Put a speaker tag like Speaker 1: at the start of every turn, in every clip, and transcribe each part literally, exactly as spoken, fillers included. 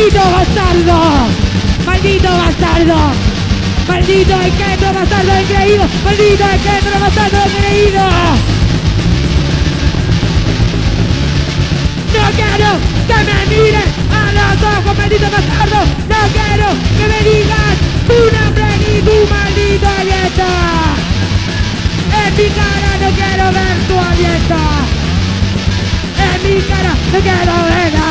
Speaker 1: ¡Maldito bastardo! ¡Maldito bastardo! ¡Maldito engendro bastardo engreído! ¡Maldito engendro bastardo engreído! ¡No quiero que me mires a los ojos, maldito bastardo! ¡No quiero que me digas tu nombre ni tu maldito aliento! ¡En mi cara no quiero ver tu aliento! ¡En mi cara no quiero verla!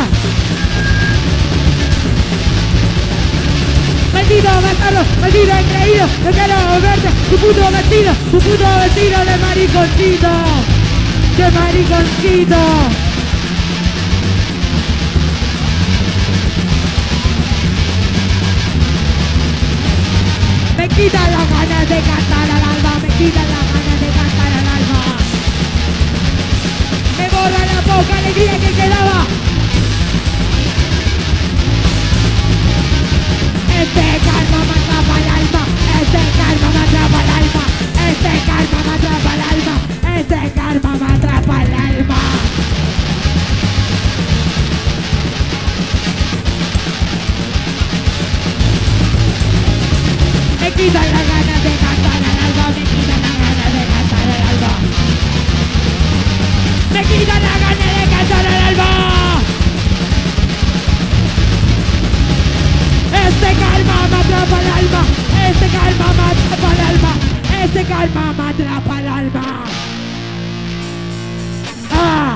Speaker 1: ¡Maldito bastardo! ¡Maldito engreído! ¡No quiero verte! ¡Tu puto vestido! ¡Tu puto vestido de mariconcito! ¡De mariconcito! Me quitan las ganas de cantar al alba, me quitan las ganas de cantar al alba. Me borra la poca alegría que quedaba. Este calma me atrapa el alma, este calma me atrapa el alma, este calma me atrapa el alma, este calma me atrapa el alma. Me quitan las ganas de cantar al alba, me quitan las ganas de cantar al alba. Me quitan las ganas de cantar al alba. Este calma me atrapa el alma, este calma me atrapa el alma, este calma me atrapa el alma. ¡Ah!